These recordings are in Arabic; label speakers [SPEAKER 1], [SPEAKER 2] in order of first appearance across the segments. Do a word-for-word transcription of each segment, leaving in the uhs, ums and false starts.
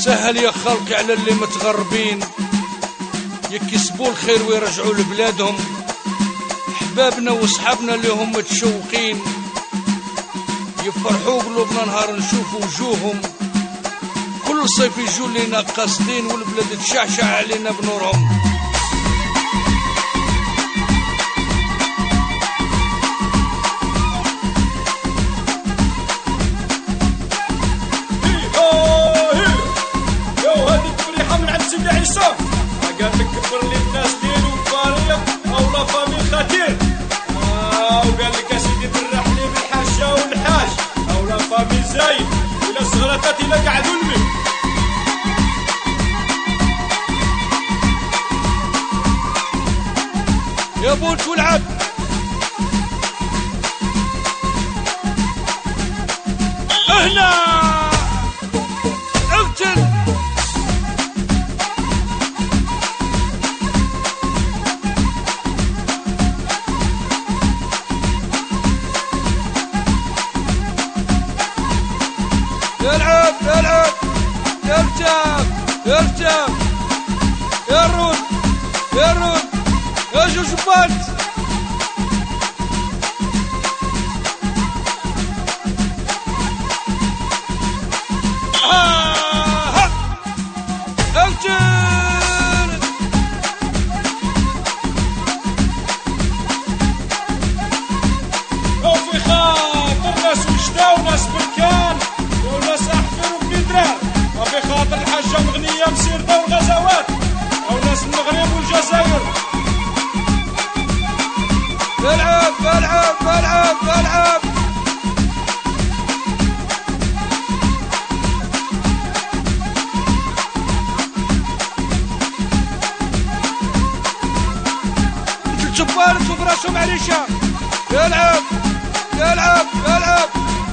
[SPEAKER 1] سهل يا خلقي على اللي متغربين يكسبوا الخير ويرجعوا لبلادهم، احبابنا وصحابنا اللي هم متشوقين يفرحوا قلوبنا نهار نشوفوا وجوههم، كل صيف يجوا لينا قاصدين والبلاد تشعشع علينا بنورهم.
[SPEAKER 2] قال لك كبر لي الناس ديالو فريق او لا فامي خطير، آه وقال لك يا سيدي فرح لي بالحاجه والحاج او لا فامي زايد ولا صغرتاتي لا قعدوا لي.
[SPEAKER 1] يا بوت والعب هنا اقتل العب العب ارتاب ارتاب يا الرود يا الرود يا جوجبات ها اقتل
[SPEAKER 2] وفي خاطر ناس وجدة وناس بركان وناس احفر وبندرار، وفي خاطر الحاجة مغنية مسيرة والغزوات او ناس المغرب والجزائر.
[SPEAKER 1] العب العب العب العب الجبار تشوف راسهم عريشة. يلعب يلعب يلعب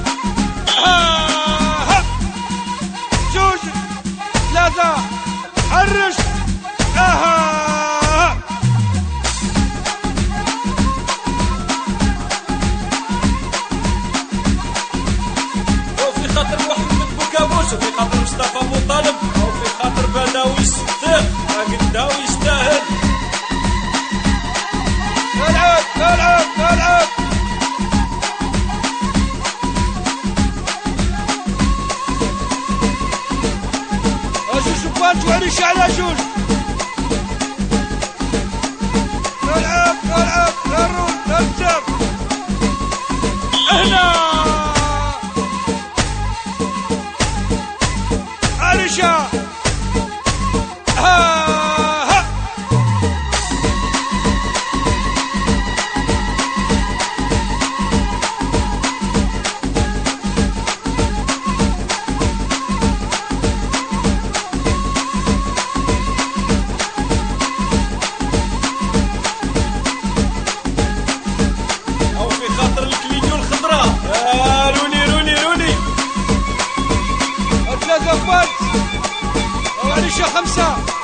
[SPEAKER 1] ها جوج ثلاثة حرش اها
[SPEAKER 2] وفي خاطر محمد بوكابوس وفي خاطر مصطفى ابو طالب وفي خاطر بداوي الصديق قداو يستاهل.
[SPEAKER 1] يلعب يلعب يلعب اجوج شبان وعريش على جوج. يلعب يلعب يرون يلتف هنا عريشة ها ها
[SPEAKER 2] او في خاطر الكلينيو الخضراء آه روني روني روني
[SPEAKER 1] ثلاثة فات وعريشة خمسة